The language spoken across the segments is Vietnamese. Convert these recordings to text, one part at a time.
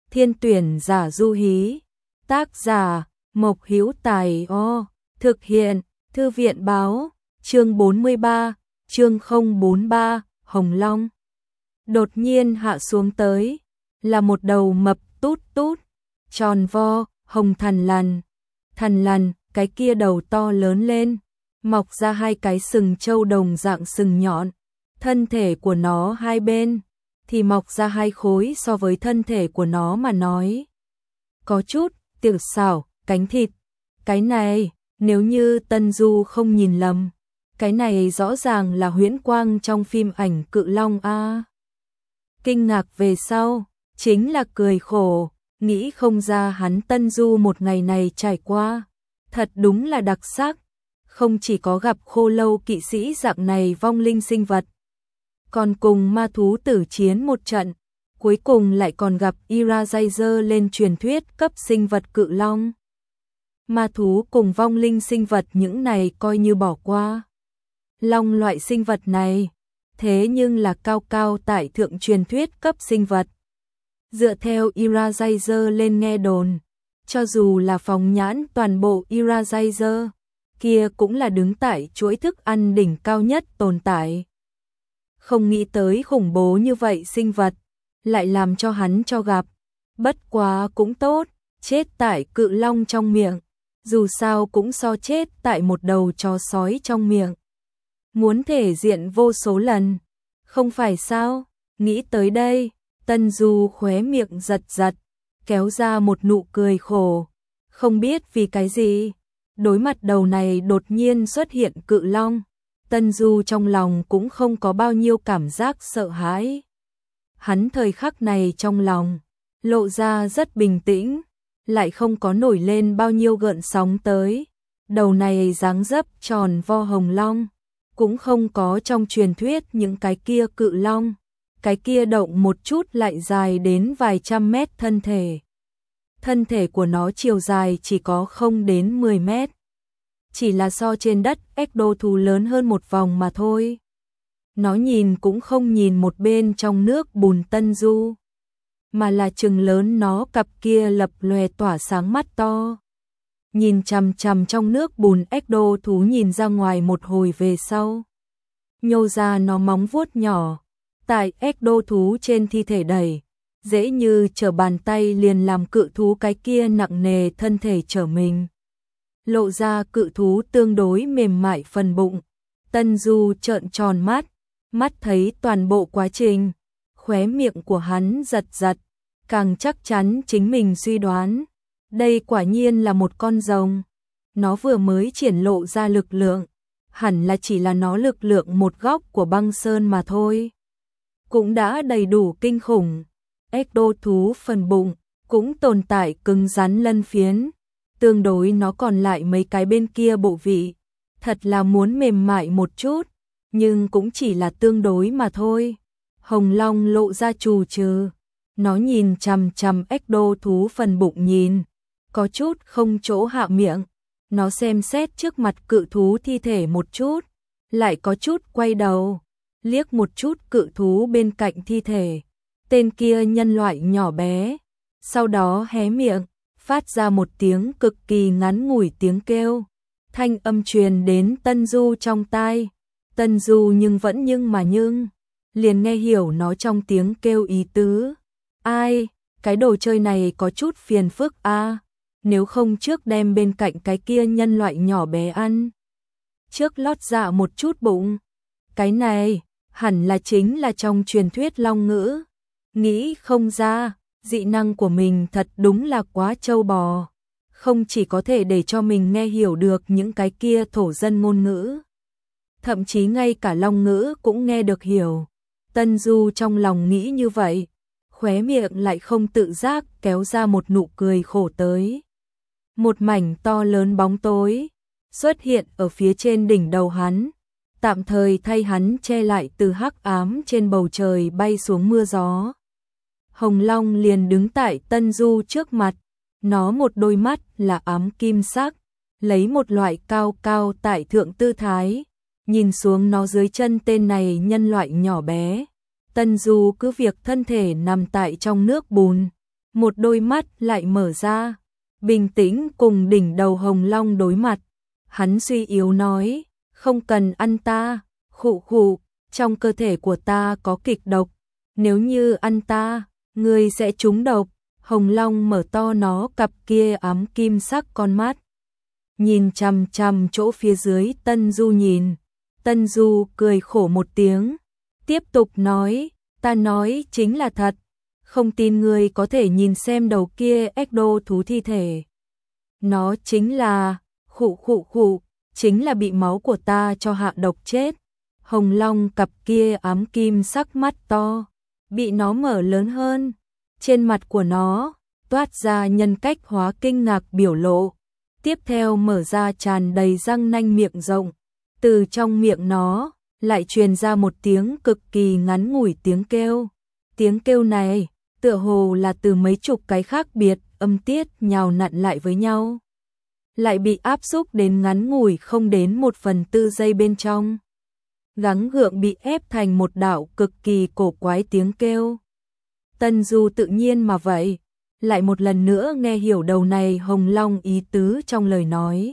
Thiên tuyển giả du hí. Tác giả Mộc Hữu Tài. Thực hiện Thư viện báo. Chương 43, chương 043, Hồng Long. Đột nhiên hạ xuống tới, là một đầu mập tút tút, tròn vo, hồng thằn lằn. Thằn lằn, cái kia đầu to lớn lên, mọc ra hai cái sừng trâu đồng dạng sừng nhọn. Thân thể của nó hai bên thì mọc ra hai khối, so với thân thể của nó mà nói có chút tiểu xảo, cánh thịt. Cái này, nếu như Tân Du không nhìn lầm, cái này rõ ràng là huyễn quang trong phim ảnh Cự Long a. Kinh ngạc về sau, chính là cười khổ, nghĩ không ra hắn Tân Du một ngày này trải qua, thật đúng là đặc sắc, không chỉ có gặp khô lâu kỵ sĩ dạng này vong linh sinh vật, còn cùng ma thú tử chiến một trận, cuối cùng lại còn gặp Irazizer lên truyền thuyết cấp sinh vật Cự Long. Ma thú cùng vong linh sinh vật những này coi như bỏ qua. Long loại sinh vật này, thế nhưng là cao cao tại thượng truyền thuyết cấp sinh vật. Dựa theo Irazizer lên nghe đồn, cho dù là phóng nhãn toàn bộ Irazizer, kia cũng là đứng tại chuỗi thức ăn đỉnh cao nhất tồn tại. Không nghĩ tới khủng bố như vậy sinh vật, lại làm cho hắn cho gặp. Bất quá cũng tốt, chết tại Cự Long trong miệng, dù sao cũng so chết tại một đầu chó sói trong miệng muốn thể diện vô số lần, không phải sao? Nghĩ tới đây, Tân Du khóe miệng giật giật, kéo ra một nụ cười khổ. Không biết vì cái gì, đối mặt đầu này đột nhiên xuất hiện Cự Long, Tân Du trong lòng cũng không có bao nhiêu cảm giác sợ hãi. Hắn thời khắc này trong lòng lộ ra rất bình tĩnh, lại không có nổi lên bao nhiêu gợn sóng tới. Đầu này dáng dấp tròn vo hồng long, cũng không có trong truyền thuyết những cái kia Cự Long, cái kia động một chút lại dài đến vài trăm mét thân thể. Thân thể của nó chiều dài chỉ có không đến 10 mét. Chỉ là so trên đất ecto thú lớn hơn một vòng mà thôi. Nó nhìn cũng không nhìn một bên trong nước bùn Tân Du, mà là trừng lớn nó cặp kia lập lòe tỏa sáng mắt to. Nhìn chằm chằm trong nước bùn ecto thú nhìn ra ngoài một hồi về sau, nhô ra nó móng vuốt nhỏ, tại ecto thú trên thi thể đẩy, dễ như trở bàn tay liền làm cự thú cái kia nặng nề thân thể trở mình. Lộ ra cự thú tương đối mềm mại phần bụng. Tân Du trợn tròn mắt, mắt thấy toàn bộ quá trình, khóe miệng của hắn giật giật, càng chắc chắn chính mình suy đoán. Đây quả nhiên là một con rồng. Nó vừa mới triển lộ ra lực lượng, hẳn là chỉ là nó lực lượng một góc của băng sơn mà thôi, cũng đã đầy đủ kinh khủng. Ecto thú phần bụng cũng tồn tại cứng rắn lân phiến, tương đối nó còn lại mấy cái bên kia bộ vị, thật là muốn mềm mại một chút, nhưng cũng chỉ là tương đối mà thôi. Hồng Long lộ ra trù trừ, nó nhìn chằm chằm ecto thú phần bụng nhìn, có chút không chỗ hạ miệng. Nó xem xét trước mặt cự thú thi thể một chút, lại có chút quay đầu, liếc một chút cự thú bên cạnh thi thể, tên kia nhân loại nhỏ bé, sau đó hé miệng, phát ra một tiếng cực kỳ ngắn ngủi tiếng kêu, thanh âm truyền đến Tân Du trong tai. Tân Du nhưng liền nghe hiểu nó trong tiếng kêu ý tứ. Ai, cái đồ chơi này có chút phiền phức a, nếu không trước đem bên cạnh cái kia nhân loại nhỏ bé ăn, trước lót dạ một chút bụng. Cái này hẳn là chính là trong truyền thuyết long ngữ. Nghĩ không ra, dị năng của mình thật đúng là quá trâu bò, không chỉ có thể để cho mình nghe hiểu được những cái kia thổ dân ngôn ngữ, thậm chí ngay cả long ngữ cũng nghe được hiểu. Tân Du trong lòng nghĩ như vậy, khóe miệng lại không tự giác kéo ra một nụ cười khổ tới. Một mảnh to lớn bóng tối xuất hiện ở phía trên đỉnh đầu hắn, tạm thời thay hắn che lại từ hắc ám trên bầu trời bay xuống mưa gió. Hồng Long liền đứng tại Tân Du trước mặt, nó một đôi mắt là ám kim sắc, lấy một loại cao cao tại thượng tư thái, nhìn xuống nó dưới chân tên này nhân loại nhỏ bé. Tân Du cứ việc thân thể nằm tại trong nước bùn, một đôi mắt lại mở ra, bình tĩnh cùng đỉnh đầu Hồng Long đối mặt. Hắn suy yếu nói, không cần ăn ta, khụ khụ, trong cơ thể của ta có kịch độc, nếu như ăn ta, ngươi sẽ trúng độc. Hồng Long mở to nó cặp kia ám kim sắc con mắt, nhìn chằm chằm chỗ phía dưới Tân Du nhìn. Tân Du cười khổ một tiếng, tiếp tục nói, ta nói chính là thật, không tin ngươi có thể nhìn xem đầu kia ecto thú thi thể. Nó chính là, khụ khụ khụ, chính là bị máu của ta cho hạ độc chết. Hồng Long cặp kia ám kim sắc mắt to, bị nó mở lớn hơn, trên mặt của nó toát ra nhân cách hóa kinh ngạc biểu lộ, tiếp theo mở ra tràn đầy răng nanh miệng rộng, từ trong miệng nó lại truyền ra một tiếng cực kỳ ngắn ngủi tiếng kêu. Tiếng kêu này tựa hồ là từ mấy chục cái khác biệt âm tiết nhào nặn lại với nhau, lại bị áp xúc đến ngắn ngủi không đến 1/4 giây bên trong, gắng gượng bị ép thành một đạo cực kỳ cổ quái tiếng kêu. Tân Du tự nhiên mà vậy, lại một lần nữa nghe hiểu đầu này Hồng Long ý tứ trong lời nói.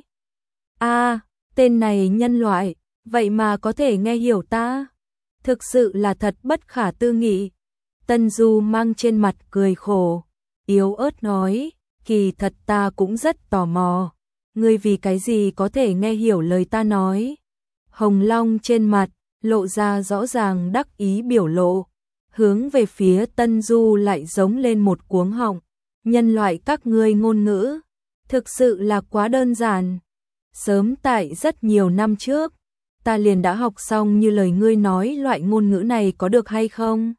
A, tên này nhân loại, vậy mà có thể nghe hiểu ta, thực sự là thật bất khả tư nghị. Tân Du mang trên mặt cười khổ, yếu ớt nói, kỳ thật ta cũng rất tò mò, ngươi vì cái gì có thể nghe hiểu lời ta nói. Hồng Long trên mặt lộ ra rõ ràng đắc ý biểu lộ, hướng về phía Tân Du lại giống lên một cuống họng, nhân loại các ngươi ngôn ngữ, thực sự là quá đơn giản. Sớm tại rất nhiều năm trước, ta liền đã học xong như lời ngươi nói loại ngôn ngữ này có được hay không?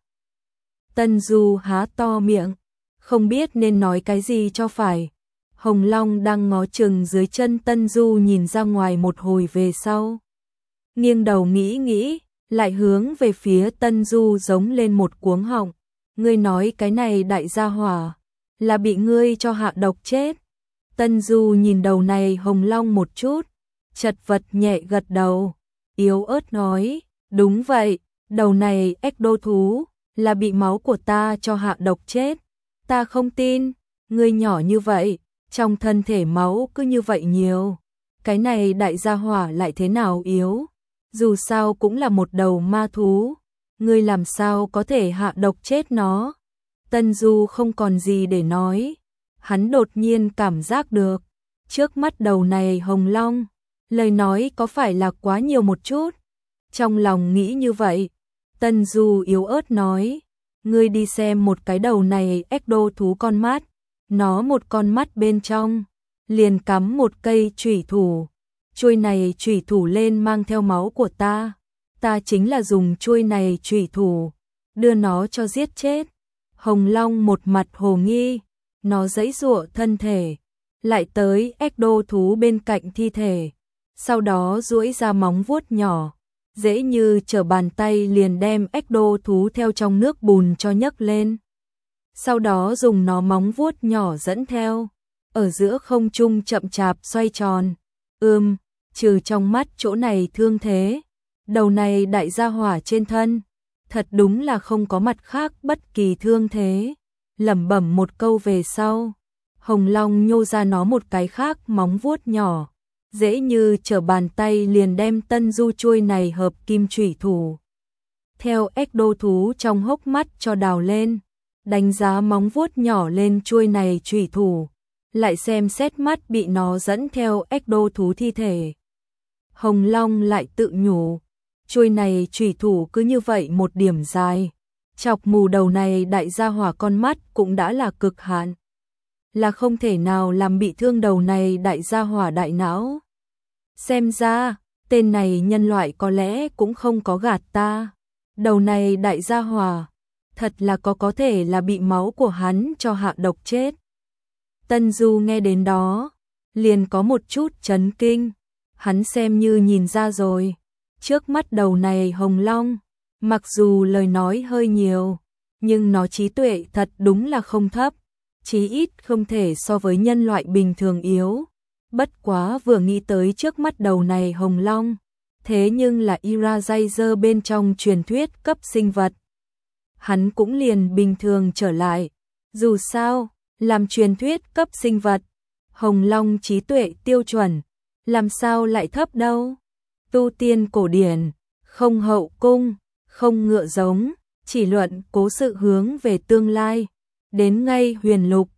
Tân Du há to miệng, không biết nên nói cái gì cho phải. Hồng Long đang ngó chừng dưới chân Tân Du nhìn ra ngoài một hồi về sau, nghiêng đầu nghĩ, lại hướng về phía Tân Du giống lên một cuống họng, ngươi nói cái này đại gia hỏa là bị ngươi cho hạ độc chết. Tân Du nhìn đầu này Hồng Long một chút, chật vật nhẹ gật đầu, yếu ớt nói, đúng vậy, đầu này ecto thú là bị máu của ta cho hạ độc chết. Ta không tin, ngươi nhỏ như vậy, trong thân thể máu cứ như vậy nhiều, cái này đại gia hỏa lại thế nào yếu, dù sao cũng là một đầu ma thú, ngươi làm sao có thể hạ độc chết nó. Tân Du không còn gì để nói, hắn đột nhiên cảm giác được, trước mắt đầu này Hồng Long, lời nói có phải là quá nhiều một chút. Trong lòng nghĩ như vậy, Tân Du yếu ớt nói, ngươi đi xem một cái đầu này ecto thú con mắt, nó một con mắt bên trong, liền cắm một cây chủy thủ, chuôi này chủy thủ lên mang theo máu của ta chính là dùng chuôi này chủy thủ, đưa nó cho giết chết. Hồng Long một mặt hồ nghi, nó giãy giụa thân thể, lại tới ecto thú bên cạnh thi thể, sau đó duỗi ra móng vuốt nhỏ, dễ như trở bàn tay liền đem ecto thú theo trong nước bùn cho nhấc lên. Sau đó dùng nó móng vuốt nhỏ dẫn theo, ở giữa không trung chậm chạp xoay tròn. Trừ trong mắt chỗ này thương thế, đầu này đại gia hỏa trên thân, thật đúng là không có mặt khác bất kỳ thương thế. Lẩm bẩm một câu về sau, Hồng Long nhô ra nó một cái khác móng vuốt nhỏ, dễ như trở bàn tay liền đem Tân Du chuôi này hợp kim chủy thủ theo ecto thú trong hốc mắt cho đào lên, đánh giá móng vuốt nhỏ lên chuôi này chủy thủ, lại xem xét mắt bị nó dẫn theo ecto thú thi thể. Hồng Long lại tự nhủ, chuôi này chủy thủ cứ như vậy một điểm dài, chọc mù đầu này đại gia hỏa con mắt cũng đã là cực hạn, là không thể nào làm bị thương đầu này đại gia hỏa đại não. Xem ra, tên này nhân loại có lẽ cũng không có gạt ta, đầu này đại gia hỏa, thật là có thể là bị máu của hắn cho hạ độc chết. Tân Du nghe đến đó, liền có một chút chấn kinh, hắn xem như nhìn ra rồi, trước mắt đầu này Hồng Long, mặc dù lời nói hơi nhiều, nhưng nó trí tuệ thật đúng là không thấp, chí ít không thể so với nhân loại bình thường yếu. Bất quá vừa nghĩ tới trước mắt đầu này Hồng Long, thế nhưng là Eraser bên trong truyền thuyết cấp sinh vật, hắn cũng liền bình thường trở lại. Dù sao, làm truyền thuyết cấp sinh vật, Hồng Long trí tuệ tiêu chuẩn, làm sao lại thấp đâu. Tu tiên cổ điển, không hậu cung, không ngựa giống, chỉ luận cố sự hướng về tương lai. Đến ngay huyền lục,